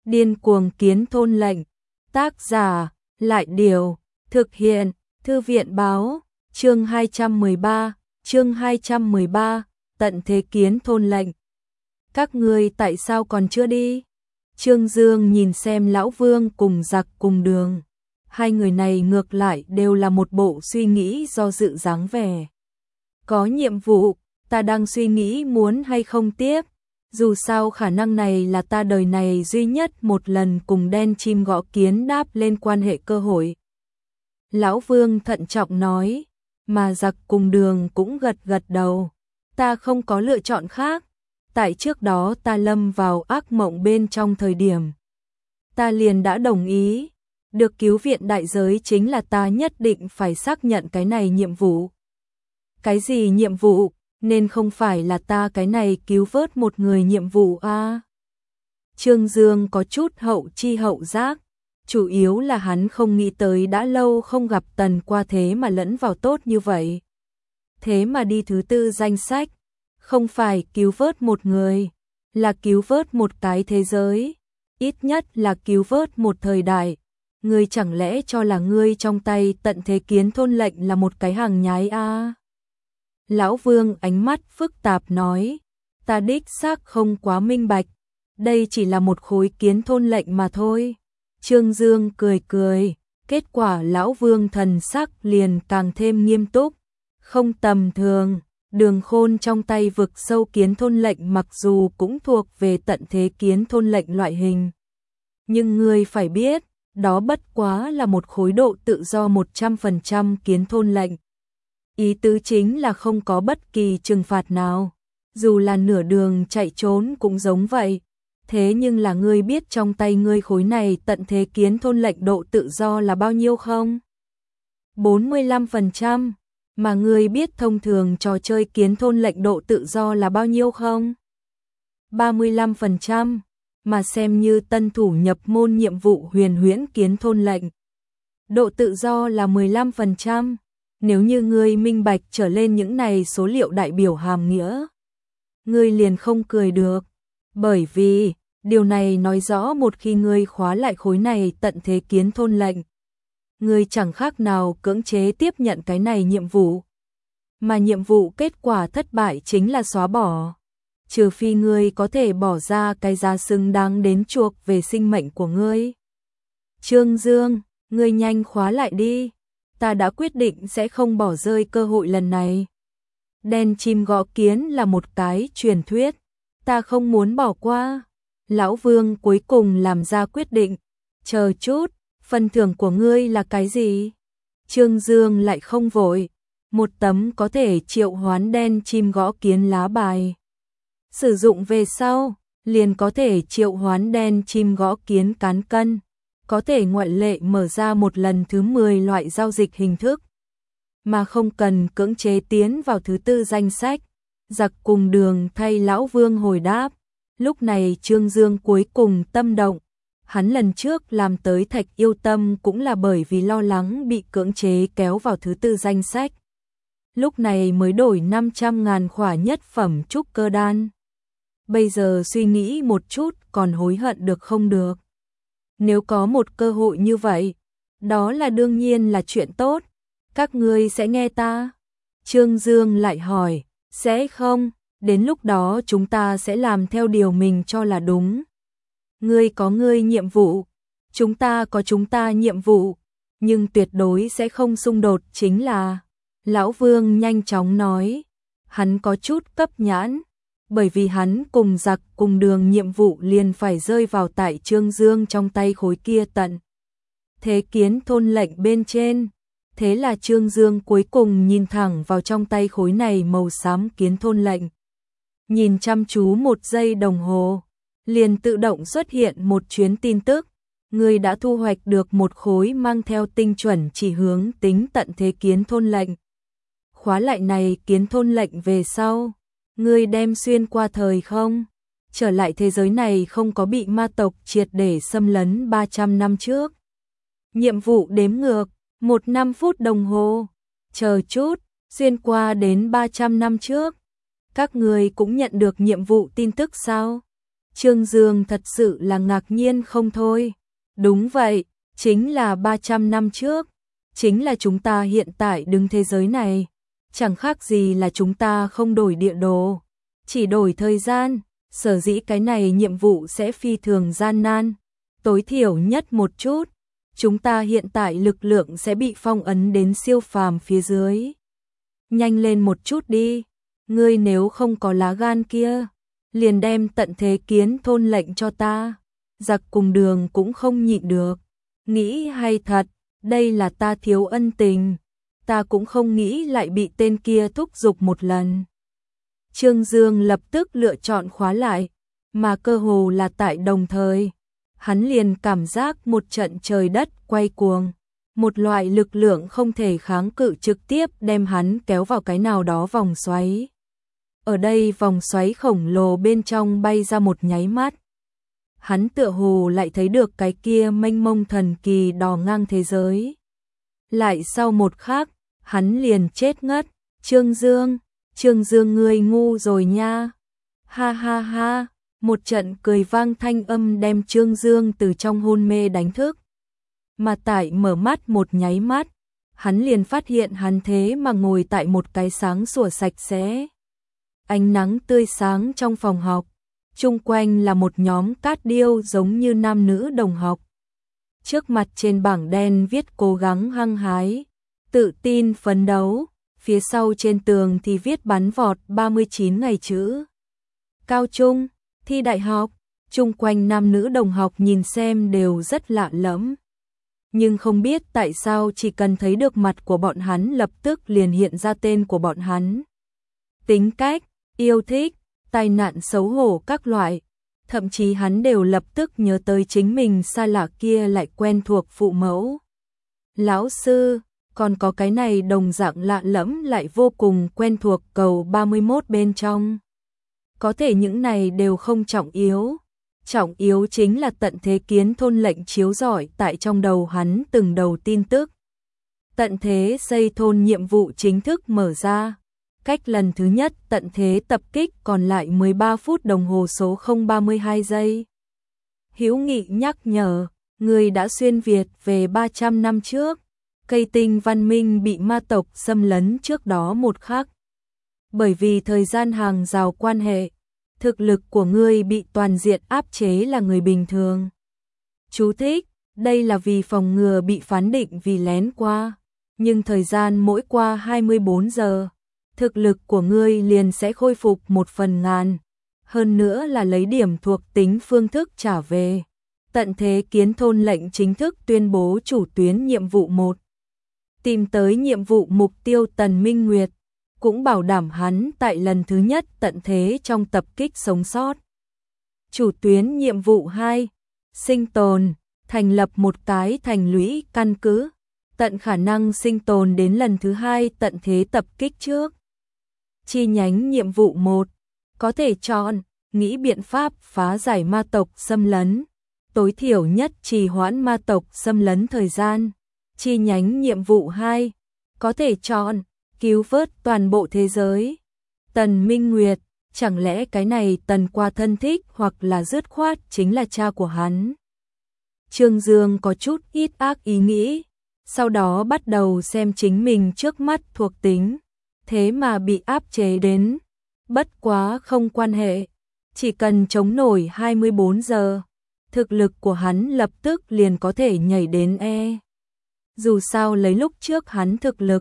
Điên cuồng kiến thôn lệnh. Tác giả, Lại Điều, thực hiện, Thư viện Báo, chương 213, tận thế kiến thôn lệnh. Các ngươi tại sao còn chưa đi? Trương Dương nhìn xem Lão Vương cùng Giặc cùng Đường. Hai người này ngược lại đều là một bộ suy nghĩ do dự dáng vẻ. Có nhiệm vụ, ta đang suy nghĩ muốn hay không tiếp. Dù sao khả năng này là ta đời này duy nhất một lần cùng đen chim gõ kiến đáp lên quan hệ cơ hội. Lão Vương thận trọng nói, mà Giặc cùng Đường cũng gật gật đầu. Ta không có lựa chọn khác. Tại trước đó ta lâm vào ác mộng bên trong thời điểm. Ta liền đã đồng ý. Được cứu viện đại giới chính là ta nhất định phải xác nhận cái này nhiệm vụ. Cái gì nhiệm vụ? Nên không phải là ta cái này cứu vớt một người nhiệm vụ à? Trương Dương có chút hậu chi hậu giác. Chủ yếu là hắn không nghĩ tới đã lâu không gặp Tần Qua thế mà lẫn vào tốt như vậy. Thế mà đi thứ tư danh sách. Không phải cứu vớt một người, là cứu vớt một cái thế giới. Ít nhất là cứu vớt một thời đại. Ngươi chẳng lẽ cho là ngươi trong tay tận thế kiến thôn lệnh là một cái hàng nhái à? Lão Vương ánh mắt phức tạp nói, ta đích xác không quá minh bạch, đây chỉ là một khối kiến thôn lệnh mà thôi. Trương Dương cười cười, kết quả Lão Vương thần sắc liền càng thêm nghiêm túc, không tầm thường. Đường Khôn trong tay vực sâu kiến thôn lệnh mặc dù cũng thuộc về tận thế kiến thôn lệnh loại hình. Nhưng ngươi phải biết, đó bất quá là một khối độ tự do 100% kiến thôn lệnh. Ý tứ chính là không có bất kỳ trừng phạt nào, dù là nửa đường chạy trốn cũng giống vậy. Thế nhưng là ngươi biết trong tay ngươi khối này tận thế kiến thôn lệnh độ tự do là bao nhiêu không? 45%. Mà ngươi biết thông thường trò chơi kiến thôn lệnh độ tự do là bao nhiêu không? 35%. Mà xem như tân thủ nhập môn nhiệm vụ huyền huyễn kiến thôn lệnh. Độ tự do là 15%. Nếu như ngươi minh bạch trở lên những này số liệu đại biểu hàm nghĩa, ngươi liền không cười được. Bởi vì, điều này nói rõ một khi ngươi khóa lại khối này tận thế kiến thôn lệnh, ngươi chẳng khác nào cưỡng chế tiếp nhận cái này nhiệm vụ. Mà nhiệm vụ kết quả thất bại chính là xóa bỏ. Trừ phi ngươi có thể bỏ ra cái giá xứng đáng đến chuộc về sinh mệnh của ngươi. Trương Dương, ngươi nhanh khóa lại đi. Ta đã quyết định sẽ không bỏ rơi cơ hội lần này. Đen chim gõ kiến là một cái truyền thuyết. Ta không muốn bỏ qua. Lão Vương cuối cùng làm ra quyết định. Chờ chút, phần thưởng của ngươi là cái gì? Trương Dương lại không vội. Một tấm có thể triệu hoán đen chim gõ kiến lá bài. Sử dụng về sau, liền có thể triệu hoán đen chim gõ kiến cán cân. Có thể ngoại lệ mở ra một lần thứ 10 loại giao dịch hình thức. Mà không cần cưỡng chế tiến vào thứ tư danh sách. Giặc cùng Đường thay Lão Vương hồi đáp. Lúc này Trương Dương cuối cùng tâm động. Hắn lần trước làm tới Thạch Yêu Tâm cũng là bởi vì lo lắng bị cưỡng chế kéo vào thứ tư danh sách. Lúc này mới đổi 500.000 khỏa nhất phẩm trúc cơ đan. Bây giờ suy nghĩ một chút còn hối hận được không được. Nếu có một cơ hội như vậy, đó là đương nhiên là chuyện tốt. Các ngươi sẽ nghe ta? Trương Dương lại hỏi, sẽ không? Đến lúc đó chúng ta sẽ làm theo điều mình cho là đúng. Ngươi có ngươi nhiệm vụ, chúng ta có chúng ta nhiệm vụ, nhưng tuyệt đối sẽ không xung đột chính là. Lão Vương nhanh chóng nói, hắn có chút cấp nhãn, bởi vì hắn cùng Giặc cùng Đường nhiệm vụ liền phải rơi vào tại Trương Dương trong tay khối kia tận thế kiến thôn lệnh bên trên. Thế là Trương Dương cuối cùng nhìn thẳng vào trong tay khối này màu xám kiến thôn lệnh. Nhìn chăm chú một giây đồng hồ, liền tự động xuất hiện một chuyến tin tức. Ngươi đã thu hoạch được một khối mang theo tinh chuẩn chỉ hướng tính tận thế kiến thôn lệnh. Khóa lại này kiến thôn lệnh về sau, ngươi đem xuyên qua thời không, trở lại thế giới này không có bị ma tộc triệt để xâm lấn 300 năm trước. Nhiệm vụ đếm ngược, 1 phút đồng hồ. Chờ chút, xuyên qua đến 300 năm trước. Các ngươi cũng nhận được nhiệm vụ tin tức sao? Trương Dương thật sự là ngạc nhiên không thôi. Đúng vậy, chính là 300 năm trước, chính là chúng ta hiện tại đứng thế giới này. Chẳng khác gì là chúng ta không đổi địa đồ, chỉ đổi thời gian, sở dĩ cái này nhiệm vụ sẽ phi thường gian nan, tối thiểu nhất một chút. Chúng ta hiện tại lực lượng sẽ bị phong ấn đến siêu phàm phía dưới. Nhanh lên một chút đi, ngươi nếu không có lá gan kia, liền đem tận thế kiến thôn lệnh cho ta. Giặc cùng đường cũng không nhịn được. Nghĩ hay thật, đây là ta thiếu ân tình. Ta cũng không nghĩ lại bị tên kia thúc giục một lần. Trương Dương lập tức lựa chọn khóa lại, mà cơ hồ là tại đồng thời. Hắn liền cảm giác một trận trời đất quay cuồng. Một loại lực lượng không thể kháng cự trực tiếp đem hắn kéo vào cái nào đó vòng xoáy. Ở đây vòng xoáy khổng lồ bên trong bay ra một nháy mắt. Hắn tựa hồ lại thấy được cái kia mênh mông thần kỳ đò ngang thế giới. Lại sau một khắc, hắn liền chết ngất. Trương Dương ngươi ngu rồi nha. Ha ha ha, một trận cười vang thanh âm đem Trương Dương từ trong hôn mê đánh thức. Mà tại mở mắt một nháy mắt, hắn liền phát hiện hắn thế mà ngồi tại một cái sáng sủa sạch sẽ. Ánh nắng tươi sáng trong phòng học, chung quanh là một nhóm cát điêu giống như nam nữ đồng học. Trước mặt trên bảng đen viết cố gắng hăng hái, tự tin phấn đấu, phía sau trên tường thì viết bắn vọt 39 ngày chữ. Cao trung, thi đại học, chung quanh nam nữ đồng học nhìn xem đều rất lạ lẫm. Nhưng không biết tại sao chỉ cần thấy được mặt của bọn hắn lập tức liền hiện ra tên của bọn hắn. Tính cách, yêu thích, tai nạn xấu hổ các loại, thậm chí hắn đều lập tức nhớ tới chính mình xa lạ kia lại quen thuộc phụ mẫu. Lão sư, còn có cái này đồng dạng lạ lẫm lại vô cùng quen thuộc cầu 31 bên trong. Có thể những này đều không trọng yếu. Trọng yếu chính là tận thế kiến thôn lệnh chiếu rọi tại trong đầu hắn từng đầu tin tức. Tận thế xây thôn nhiệm vụ chính thức mở ra. Cách lần thứ nhất tận thế tập kích còn lại 13 phút đồng hồ số 032 giây. Hữu Nghị nhắc nhở, người đã xuyên Việt về 300 năm trước. Cây tinh văn minh bị ma tộc xâm lấn trước đó một khắc. Bởi vì thời gian hàng rào quan hệ, thực lực của ngươi bị toàn diện áp chế là người bình thường. Chú thích, đây là vì phòng ngừa bị phán định vì lén qua. Nhưng thời gian mỗi qua 24 giờ, thực lực của ngươi liền sẽ khôi phục 1/1000. Hơn nữa là lấy điểm thuộc tính phương thức trả về. Tận thế kiến thôn lệnh chính thức tuyên bố chủ tuyến nhiệm vụ 1. Tìm tới nhiệm vụ mục tiêu Tần Minh Nguyệt, cũng bảo đảm hắn tại lần thứ nhất tận thế trong tập kích sống sót. Chủ tuyến nhiệm vụ 2, sinh tồn, thành lập một cái thành lũy căn cứ, tận khả năng sinh tồn đến lần thứ hai tận thế tập kích trước. Chi nhánh nhiệm vụ 1, có thể chọn, nghĩ biện pháp phá giải ma tộc xâm lấn, tối thiểu nhất trì hoãn ma tộc xâm lấn thời gian. Chi nhánh nhiệm vụ 2, có thể chọn, cứu vớt toàn bộ thế giới. Tần Minh Nguyệt, chẳng lẽ cái này Tần qua thân thích hoặc là dứt khoát chính là cha của hắn. Trương Dương có chút ít ác ý nghĩ, sau đó bắt đầu xem chính mình trước mắt thuộc tính, thế mà bị áp chế đến. Bất quá không quan hệ, chỉ cần chống nổi 24 giờ, thực lực của hắn lập tức liền có thể nhảy đến E. Dù sao lấy lúc trước hắn thực lực,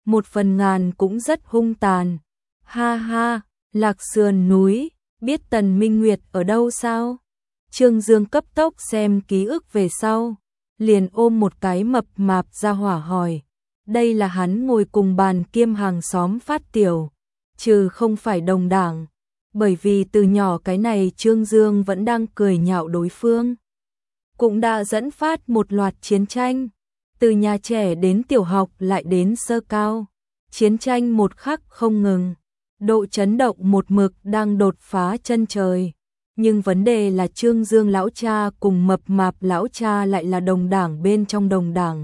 1/1000 cũng rất hung tàn. Ha ha, Lạc Sườn núi, biết Tần Minh Nguyệt ở đâu sao? Trương Dương cấp tốc xem ký ức về sau, liền ôm một cái mập mạp ra hỏa hỏi. Đây là hắn ngồi cùng bàn kiêm hàng xóm phát tiểu, trừ không phải đồng đảng, bởi vì từ nhỏ cái này Trương Dương vẫn đang cười nhạo đối phương. Cũng đã dẫn phát một loạt chiến tranh. Từ nhà trẻ đến tiểu học lại đến sơ cao, chiến tranh một khắc không ngừng, độ chấn động một mực đang đột phá chân trời. Nhưng vấn đề là Trương Dương lão cha cùng mập mạp lão cha lại là đồng đảng bên trong đồng đảng.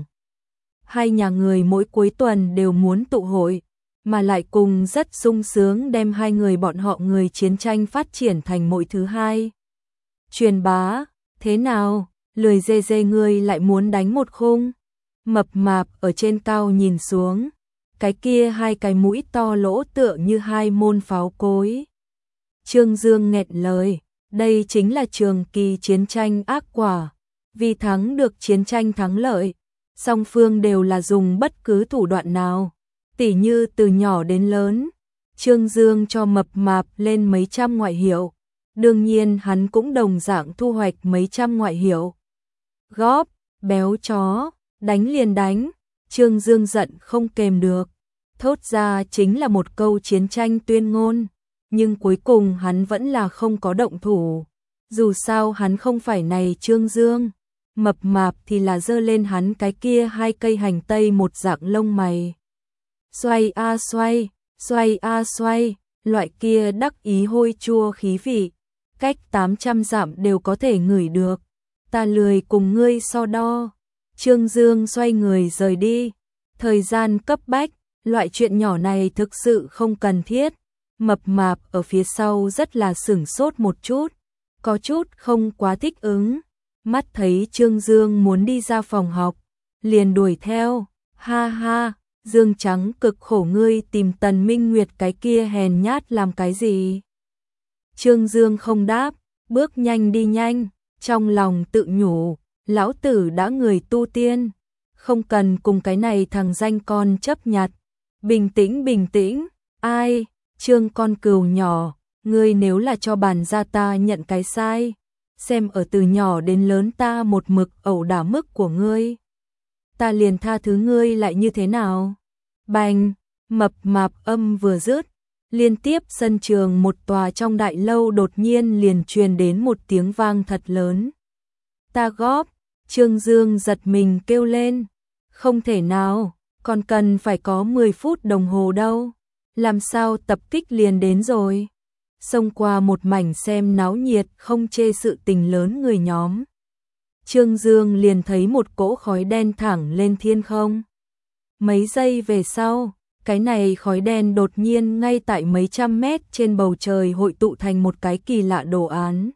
Hai nhà người mỗi cuối tuần đều muốn tụ hội, mà lại cùng rất sung sướng đem hai người bọn họ người chiến tranh phát triển thành mỗi thứ hai. Truyền bá, thế nào, lười dê dê ngươi lại muốn đánh một khung. Mập mạp ở trên cao nhìn xuống, cái kia hai cái mũi to lỗ tựa như hai môn pháo cối. Trương Dương nghẹn lời, đây chính là trường kỳ chiến tranh ác quả, vì thắng được chiến tranh thắng lợi, song phương đều là dùng bất cứ thủ đoạn nào, tỉ như từ nhỏ đến lớn. Trương Dương cho mập mạp lên mấy trăm ngoại hiệu, đương nhiên hắn cũng đồng dạng thu hoạch mấy trăm ngoại hiệu. Góp, béo chó, đánh liền đánh, Trương Dương giận không kềm được, thốt ra chính là một câu chiến tranh tuyên ngôn, nhưng cuối cùng hắn vẫn là không có động thủ. Dù sao hắn không phải này Trương Dương, mập mạp thì là giơ lên hắn cái kia hai cây hành tây một dạng lông mày. Xoay a xoay, xoay a xoay, loại kia đắc ý hôi chua khí vị, cách 800 dặm đều có thể ngửi được. Ta lười cùng ngươi so đo. Trương Dương xoay người rời đi. Thời gian cấp bách, loại chuyện nhỏ này thực sự không cần thiết. Mập mạp ở phía sau rất là sửng sốt một chút, có chút không quá thích ứng. Mắt thấy Trương Dương muốn đi ra phòng học, liền đuổi theo. Ha ha, Dương Trắng cực khổ ngươi tìm Tần Minh Nguyệt cái kia hèn nhát làm cái gì? Trương Dương không đáp, bước nhanh đi nhanh, trong lòng tự nhủ, lão tử đã người tu tiên, không cần cùng cái này thằng danh con chấp nhặt. Bình tĩnh bình tĩnh, ai, Trương con cừu nhỏ, ngươi nếu là cho bàn ra ta nhận cái sai, xem ở từ nhỏ đến lớn ta một mực ẩu đả mức của ngươi, ta liền tha thứ ngươi lại như thế nào? Bành, mập mạp âm vừa dứt, liên tiếp sân trường một tòa trong đại lâu đột nhiên liền truyền đến một tiếng vang thật lớn. Ta góp, Trương Dương giật mình kêu lên, không thể nào, còn cần phải có 10 phút đồng hồ đâu, làm sao tập kích liền đến rồi. Xông qua một mảnh xem náo nhiệt không chê sự tình lớn người nhóm, Trương Dương liền thấy một cỗ khói đen thẳng lên thiên không. Mấy giây về sau, cái này khói đen đột nhiên ngay tại mấy trăm mét trên bầu trời hội tụ thành một cái kỳ lạ đồ án.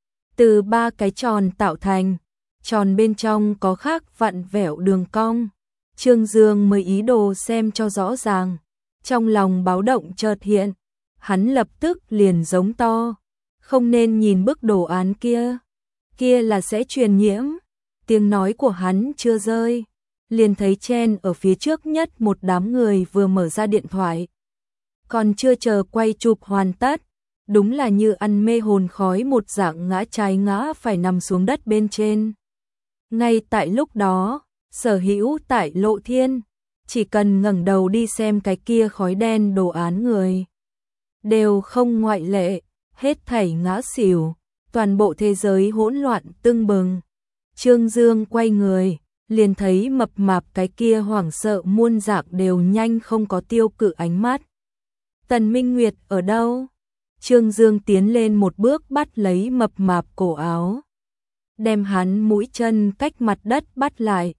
Từ 3 cái tròn tạo thành, tròn bên trong có khác vặn vẹo đường cong. Trương Dương mới ý đồ xem cho rõ ràng, trong lòng báo động chợt hiện, hắn lập tức liền giống to, không nên nhìn bức đồ án kia, kia là sẽ truyền nhiễm. Tiếng nói của hắn chưa rơi, liền thấy chen ở phía trước nhất một đám người vừa mở ra điện thoại. Còn chưa chờ quay chụp hoàn tất, đúng là như ăn mê hồn khói một dạng ngã trái ngã phải nằm xuống đất bên trên. Ngay tại lúc đó, sở hữu tại Lộ Thiên, chỉ cần ngẩng đầu đi xem cái kia khói đen đồ án người, đều không ngoại lệ, hết thảy ngã xỉu, toàn bộ thế giới hỗn loạn tưng bừng. Trương Dương quay người, liền thấy mập mạp cái kia hoảng sợ muôn dạng đều nhanh không có tiêu cự ánh mắt. Tần Minh Nguyệt ở đâu? Trương Dương tiến lên một bước bắt lấy mập mạp cổ áo, đem hắn mũi chân cách mặt đất bắt lại.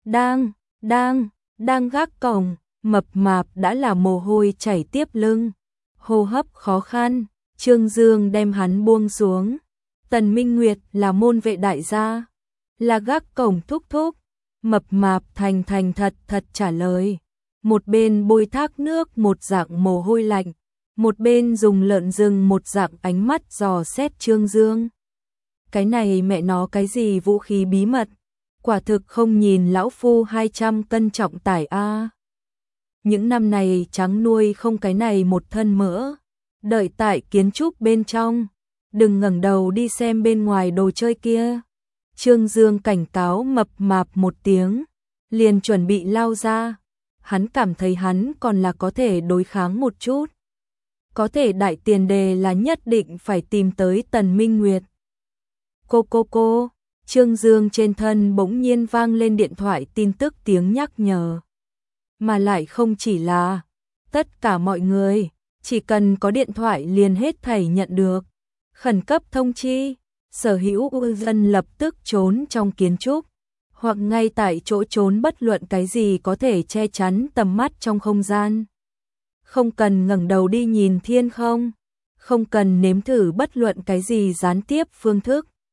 Đang gác cổng, mập mạp đã là mồ hôi chảy tiếp lưng, hô hấp khó khăn. Trương Dương đem hắn buông xuống. Tần Minh Nguyệt là môn vệ đại gia, là gác cổng thúc thúc. Mập mạp thành thật trả lời, một bên bôi thác nước một dạng mồ hôi lạnh, một bên dùng lợn rừng một dạng ánh mắt dò xét Trương Dương. Cái này mẹ nó cái gì vũ khí bí mật, quả thực không nhìn lão phu 200 cân trọng tải a. Những năm này trắng nuôi không cái này một thân mỡ, đợi tại kiến trúc bên trong, đừng ngẩng đầu đi xem bên ngoài đồ chơi kia. Trương Dương cảnh cáo mập mạp một tiếng, liền chuẩn bị lao ra. Hắn cảm thấy hắn còn là có thể đối kháng một chút. Có thể đại tiền đề là nhất định phải tìm tới Tần Minh Nguyệt. Cô, Trương Dương trên thân bỗng nhiên vang lên điện thoại tin tức tiếng nhắc nhở. Mà lại không chỉ là tất cả mọi người, chỉ cần có điện thoại liền hết thảy nhận được. Khẩn cấp thông chi, sở hữu dân lập tức trốn trong kiến trúc, hoặc ngay tại chỗ trốn bất luận cái gì có thể che chắn tầm mắt trong không gian. Không cần ngẩng đầu đi nhìn thiên không, không cần nếm thử bất luận cái gì gián tiếp phương thức,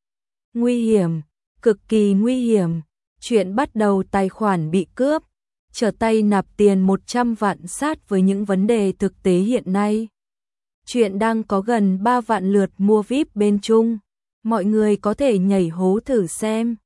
Nguy hiểm, cực kỳ nguy hiểm. Chuyện bắt đầu tài khoản bị cướp, trở tay nạp tiền 100 vạn sát với những vấn đề thực tế hiện nay. Chuyện đang có gần 3 vạn lượt mua VIP bên Trung. Mọi người có thể nhảy hố thử xem.